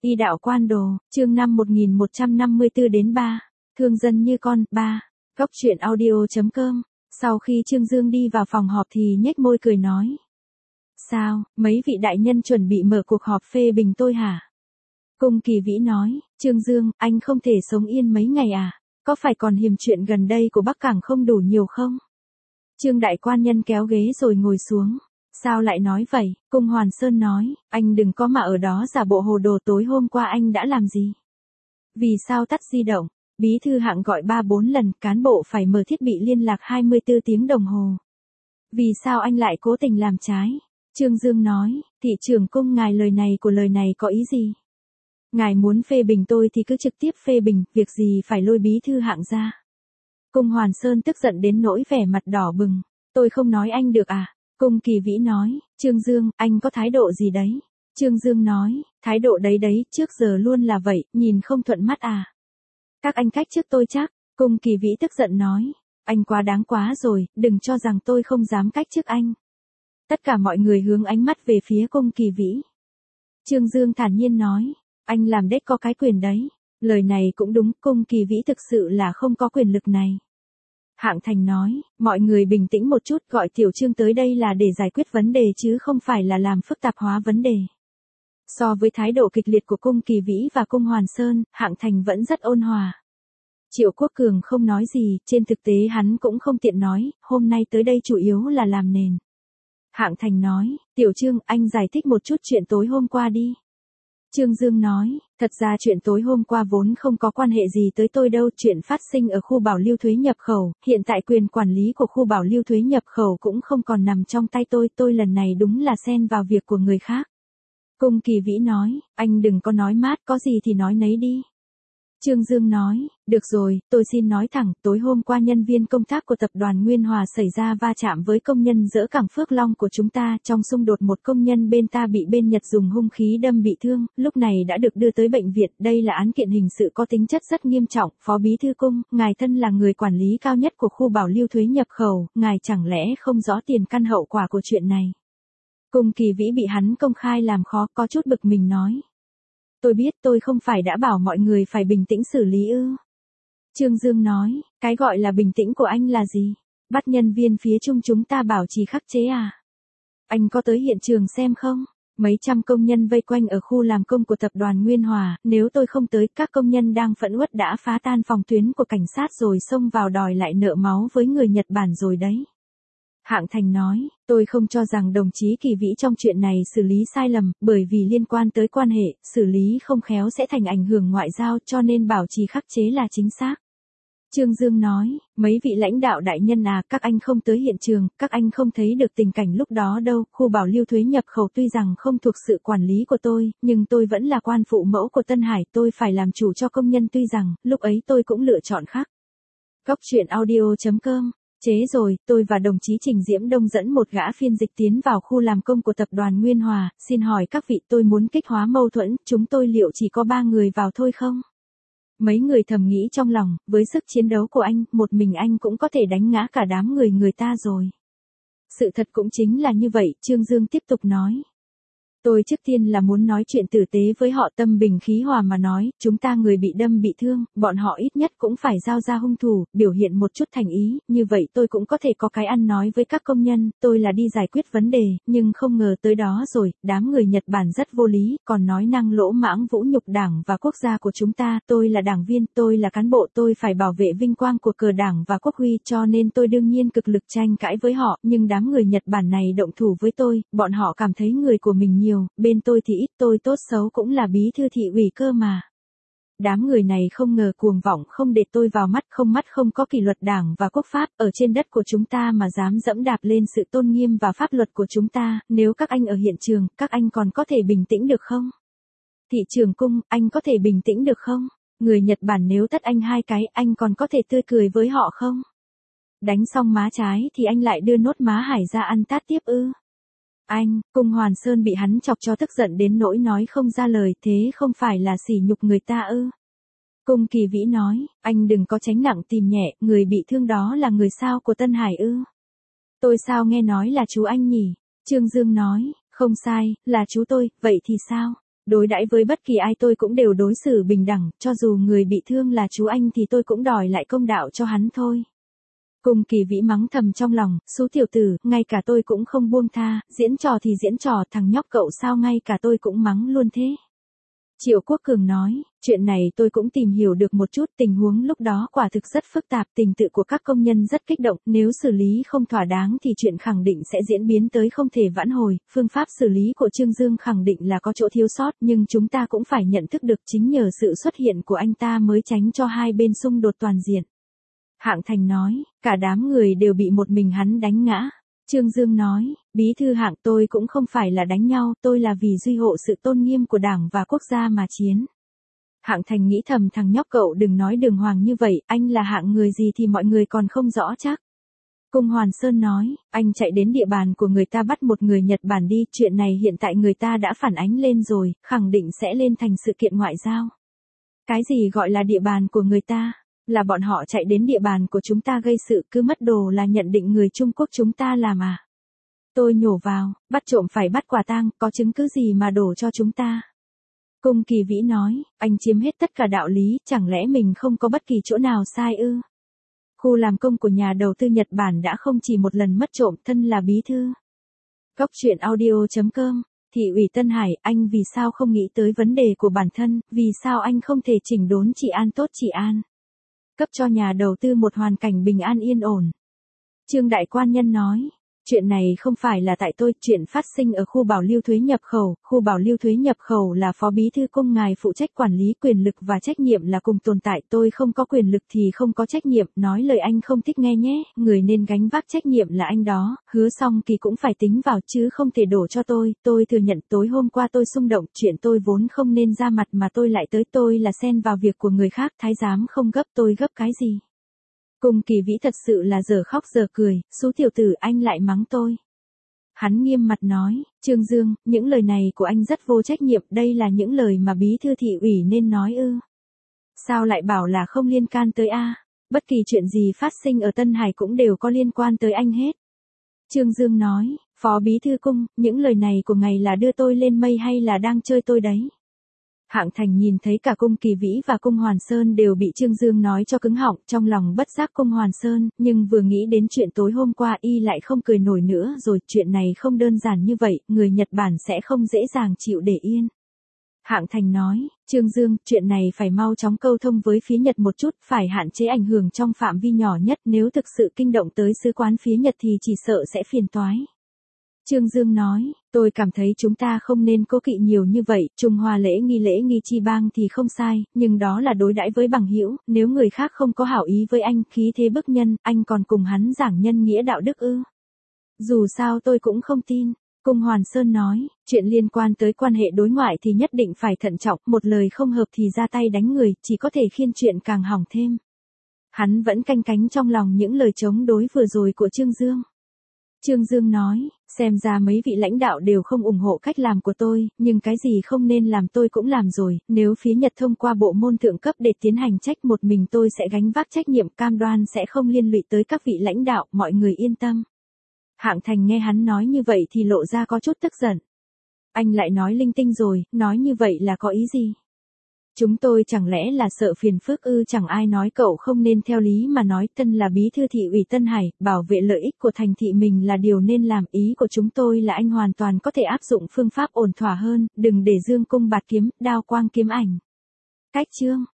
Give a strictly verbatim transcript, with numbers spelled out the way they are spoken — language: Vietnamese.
Y đạo quan đồ, chương năm một nghìn một trăm năm mươi tư đến ba. Thương dân như con, ba. Góc truyện audio.com. Sau khi Trương Dương đi vào phòng họp thì nhếch môi cười nói. Sao, mấy vị đại nhân chuẩn bị mở cuộc họp phê bình tôi hả? Cung Kỳ Vĩ nói, Trương Dương, anh không thể sống yên mấy ngày à? Có phải còn hiềm chuyện gần đây của Bắc Cảng không đủ nhiều không? Trương đại quan nhân kéo ghế rồi ngồi xuống. Sao lại nói vậy? Cung Hoàn Sơn nói, anh đừng có mà ở đó giả bộ hồ đồ, tối hôm qua anh đã làm gì? Vì sao tắt di động? Bí thư Hạng gọi ba bốn lần, cán bộ phải mở thiết bị liên lạc hai mươi tư tiếng đồng hồ. Vì sao anh lại cố tình làm trái? Trương Dương nói, thị trưởng Cung ngài lời này của lời này có ý gì? Ngài muốn phê bình tôi thì cứ trực tiếp phê bình, việc gì phải lôi bí thư Hạng ra? Cung Hoàn Sơn tức giận đến nỗi vẻ mặt đỏ bừng. Tôi không nói anh được à? Cung Kỳ Vĩ nói, Trương Dương, anh có thái độ gì đấy? Trương Dương nói, thái độ đấy đấy, trước giờ luôn là vậy, nhìn không thuận mắt à? Các anh cách trước tôi chắc. Cung Kỳ Vĩ tức giận nói, anh quá đáng quá rồi, đừng cho rằng tôi không dám cách trước anh. Tất cả mọi người hướng ánh mắt về phía Cung Kỳ Vĩ. Trương Dương thản nhiên nói, anh làm đếch có cái quyền đấy. Lời này cũng đúng, Cung Kỳ Vĩ thực sự là không có quyền lực này. Hạng Thành nói, mọi người bình tĩnh một chút, gọi Tiểu Trương tới đây là để giải quyết vấn đề chứ không phải là làm phức tạp hóa vấn đề. So với thái độ kịch liệt của Cung Kỳ Vĩ và Cung Hoàn Sơn, Hạng Thành vẫn rất ôn hòa. Triệu Quốc Cường không nói gì, trên thực tế hắn cũng không tiện nói, hôm nay tới đây chủ yếu là làm nền. Hạng Thành nói, Tiểu Trương, anh giải thích một chút chuyện tối hôm qua đi. Trương Dương nói, thật ra chuyện tối hôm qua vốn không có quan hệ gì tới tôi đâu, chuyện phát sinh ở khu bảo lưu thuế nhập khẩu, hiện tại quyền quản lý của khu bảo lưu thuế nhập khẩu cũng không còn nằm trong tay tôi, tôi lần này đúng là xen vào việc của người khác. Cung Kỳ Vĩ nói, anh đừng có nói mát, có gì thì nói nấy đi. Trương Dương nói, được rồi, tôi xin nói thẳng, tối hôm qua nhân viên công tác của tập đoàn Nguyên Hòa xảy ra va chạm với công nhân dỡ cảng Phước Long của chúng ta, trong xung đột một công nhân bên ta bị bên Nhật dùng hung khí đâm bị thương, lúc này đã được đưa tới bệnh viện, đây là án kiện hình sự có tính chất rất nghiêm trọng, Phó Bí thư Cung, ngài thân là người quản lý cao nhất của khu bảo lưu thuế nhập khẩu, ngài chẳng lẽ không rõ tiền căn hậu quả của chuyện này? Cung Kỳ Vĩ bị hắn công khai làm khó, có chút bực mình nói. Tôi biết, tôi không phải đã bảo mọi người phải bình tĩnh xử lý ư? Trương Dương nói, cái gọi là bình tĩnh của anh là gì? Bắt nhân viên phía Trung chúng ta bảo trì khắc chế à? Anh có tới hiện trường xem không? Mấy trăm công nhân vây quanh ở khu làm công của tập đoàn Nguyên Hòa, nếu tôi không tới, các công nhân đang phẫn uất đã phá tan phòng tuyến của cảnh sát rồi xông vào đòi lại nợ máu với người Nhật Bản rồi đấy. Hạng Thành nói, tôi không cho rằng đồng chí Kỳ Vĩ trong chuyện này xử lý sai lầm, bởi vì liên quan tới quan hệ, xử lý không khéo sẽ thành ảnh hưởng ngoại giao, cho nên bảo trì khắc chế là chính xác. Trương Dương nói, mấy vị lãnh đạo đại nhân à, các anh không tới hiện trường, các anh không thấy được tình cảnh lúc đó đâu, khu bảo lưu thuế nhập khẩu tuy rằng không thuộc sự quản lý của tôi, nhưng tôi vẫn là quan phụ mẫu của Tân Hải, tôi phải làm chủ cho công nhân, tuy rằng, lúc ấy tôi cũng lựa chọn khác. Góc truyện audio.com. Chế rồi, tôi và đồng chí Trình Diễm Đông dẫn một gã phiên dịch tiến vào khu làm công của tập đoàn Nguyên Hòa, xin hỏi các vị, tôi muốn kích hóa mâu thuẫn, chúng tôi liệu chỉ có ba người vào thôi không? Mấy người thầm nghĩ trong lòng, với sức chiến đấu của anh, một mình anh cũng có thể đánh ngã cả đám người người ta rồi. Sự thật cũng chính là như vậy, Trương Dương tiếp tục nói. Tôi trước tiên là muốn nói chuyện tử tế với họ, tâm bình khí hòa mà nói, chúng ta người bị đâm bị thương, bọn họ ít nhất cũng phải giao ra hung thủ, biểu hiện một chút thành ý, như vậy tôi cũng có thể có cái ăn nói với các công nhân, tôi là đi giải quyết vấn đề, nhưng không ngờ tới đó rồi, đám người Nhật Bản rất vô lý, còn nói năng lỗ mãng vũ nhục đảng và quốc gia của chúng ta, tôi là đảng viên, tôi là cán bộ, tôi phải bảo vệ vinh quang của cờ đảng và quốc huy, cho nên tôi đương nhiên cực lực tranh cãi với họ, nhưng đám người Nhật Bản này động thủ với tôi, bọn họ cảm thấy người của mình nhiều, bên tôi thì ít, tôi tốt xấu cũng là bí thư thị ủy cơ mà. Đám người này không ngờ cuồng vọng, không để tôi vào mắt, không mắt không có kỷ luật đảng và quốc pháp, ở trên đất của chúng ta mà dám dẫm đạp lên sự tôn nghiêm và pháp luật của chúng ta, nếu các anh ở hiện trường, các anh còn có thể bình tĩnh được không? Thị trưởng Cung, anh có thể bình tĩnh được không? Người Nhật Bản nếu tắt anh hai cái, anh còn có thể tươi cười với họ không? Đánh xong má trái thì anh lại đưa nốt má hải ra ăn tát tiếp ư? Anh, Cung Hoàn Sơn bị hắn chọc cho tức giận đến nỗi nói không ra lời, thế không phải là sỉ nhục người ta ư? Cung Kỳ Vĩ nói, anh đừng có tránh nặng tìm nhẹ, người bị thương đó là người sao của Tân Hải ư? Tôi sao nghe nói là chú anh nhỉ? Trương Dương nói, không sai, là chú tôi, vậy thì sao? Đối đãi với bất kỳ ai tôi cũng đều đối xử bình đẳng, cho dù người bị thương là chú anh thì tôi cũng đòi lại công đạo cho hắn thôi. Cung Kỳ Vĩ mắng thầm trong lòng, số tiểu tử, ngay cả tôi cũng không buông tha, diễn trò thì diễn trò, thằng nhóc cậu sao ngay cả tôi cũng mắng luôn thế. Triệu Quốc Cường nói, chuyện này tôi cũng tìm hiểu được một chút, tình huống lúc đó quả thực rất phức tạp, tình tự của các công nhân rất kích động, nếu xử lý không thỏa đáng thì chuyện khẳng định sẽ diễn biến tới không thể vãn hồi, phương pháp xử lý của Trương Dương khẳng định là có chỗ thiếu sót, nhưng chúng ta cũng phải nhận thức được chính nhờ sự xuất hiện của anh ta mới tránh cho hai bên xung đột toàn diện. Hạng Thành nói, cả đám người đều bị một mình hắn đánh ngã. Trương Dương nói, bí thư Hạng, tôi cũng không phải là đánh nhau, tôi là vì duy hộ sự tôn nghiêm của đảng và quốc gia mà chiến. Hạng Thành nghĩ thầm, thằng nhóc cậu đừng nói đường hoàng như vậy, anh là hạng người gì thì mọi người còn không rõ chắc. Cung Hoàn Sơn nói, anh chạy đến địa bàn của người ta bắt một người Nhật Bản đi, chuyện này hiện tại người ta đã phản ánh lên rồi, khẳng định sẽ lên thành sự kiện ngoại giao. Cái gì gọi là địa bàn của người ta? Là bọn họ chạy đến địa bàn của chúng ta gây sự, cứ mất đồ là nhận định người Trung Quốc chúng ta làm à? Tôi nhổ vào, bắt trộm phải bắt quả tang, có chứng cứ gì mà đổ cho chúng ta? Cung Kỳ Vĩ nói, anh chiếm hết tất cả đạo lý, chẳng lẽ mình không có bất kỳ chỗ nào sai ư? Khu làm công của nhà đầu tư Nhật Bản đã không chỉ một lần mất trộm, thân là bí thư. Góc truyện audio chấm com, Thị ủy Tân Hải, anh vì sao không nghĩ tới vấn đề của bản thân, vì sao anh không thể chỉnh đốn trị an tốt trị an? Cấp cho nhà đầu tư một hoàn cảnh bình an yên ổn. Trương Đại Quan Nhân nói, chuyện này không phải là tại tôi, chuyện phát sinh ở khu bảo lưu thuế nhập khẩu, khu bảo lưu thuế nhập khẩu là phó bí thư cung ngài phụ trách quản lý, quyền lực và trách nhiệm là cùng tồn tại, tôi không có quyền lực thì không có trách nhiệm, nói lời anh không thích nghe nhé, người nên gánh vác trách nhiệm là anh đó, Hứa Song Kỳ cũng phải tính vào chứ không thể đổ cho tôi, tôi thừa nhận tối hôm qua tôi xung động, chuyện tôi vốn không nên ra mặt mà tôi lại tới, tôi là xen vào việc của người khác, thái giám không gấp, tôi gấp cái gì? Cung Kỳ Vĩ thật sự là giờ khóc giờ cười, số tiểu tử anh lại mắng tôi. Hắn nghiêm mặt nói, Trương Dương, những lời này của anh rất vô trách nhiệm, đây là những lời mà bí thư thị ủy nên nói ư. Sao lại bảo là không liên can tới a? Bất kỳ chuyện gì phát sinh ở Tân Hải cũng đều có liên quan tới anh hết. Trương Dương nói, phó bí thư cung, những lời này của ngài là đưa tôi lên mây hay là đang chơi tôi đấy? Hạng Thành nhìn thấy cả Cung Kỳ Vĩ và Cung Hoàn Sơn đều bị Trương Dương nói cho cứng họng, trong lòng bất giác Cung Hoàn Sơn, nhưng vừa nghĩ đến chuyện tối hôm qua y lại không cười nổi nữa rồi, chuyện này không đơn giản như vậy, người Nhật Bản sẽ không dễ dàng chịu để yên. Hạng Thành nói, Trương Dương, chuyện này phải mau chóng câu thông với phía Nhật một chút, phải hạn chế ảnh hưởng trong phạm vi nhỏ nhất, nếu thực sự kinh động tới sứ quán phía Nhật thì chỉ sợ sẽ phiền toái. Trương Dương nói, tôi cảm thấy chúng ta không nên cố kỵ nhiều như vậy, Trung Hoa lễ nghi lễ nghi chi bang thì không sai, nhưng đó là đối đãi với bằng hữu, nếu người khác không có hảo ý với anh, khí thế bức nhân, anh còn cùng hắn giảng nhân nghĩa đạo đức ư? Dù sao tôi cũng không tin. Cung Hoàn Sơn nói, chuyện liên quan tới quan hệ đối ngoại thì nhất định phải thận trọng, một lời không hợp thì ra tay đánh người, chỉ có thể khiến chuyện càng hỏng thêm. Hắn vẫn canh cánh trong lòng những lời chống đối vừa rồi của Trương Dương. Trương Dương nói, xem ra mấy vị lãnh đạo đều không ủng hộ cách làm của tôi, nhưng cái gì không nên làm tôi cũng làm rồi, nếu phía Nhật thông qua bộ môn thượng cấp để tiến hành trách một mình tôi sẽ gánh vác trách nhiệm, cam đoan sẽ không liên lụy tới các vị lãnh đạo, mọi người yên tâm. Hạng Thành nghe hắn nói như vậy thì lộ ra có chút tức giận. Anh lại nói linh tinh rồi, nói như vậy là có ý gì? Chúng tôi chẳng lẽ là sợ phiền phức ư? Chẳng ai nói cậu không nên theo lý mà nói, thân là bí thư thị ủy Tân Hải, bảo vệ lợi ích của thành thị mình là điều nên làm, ý của chúng tôi là anh hoàn toàn có thể áp dụng phương pháp ổn thỏa hơn, đừng để dương cung bạt kiếm, đao quang kiếm ảnh. Cách chương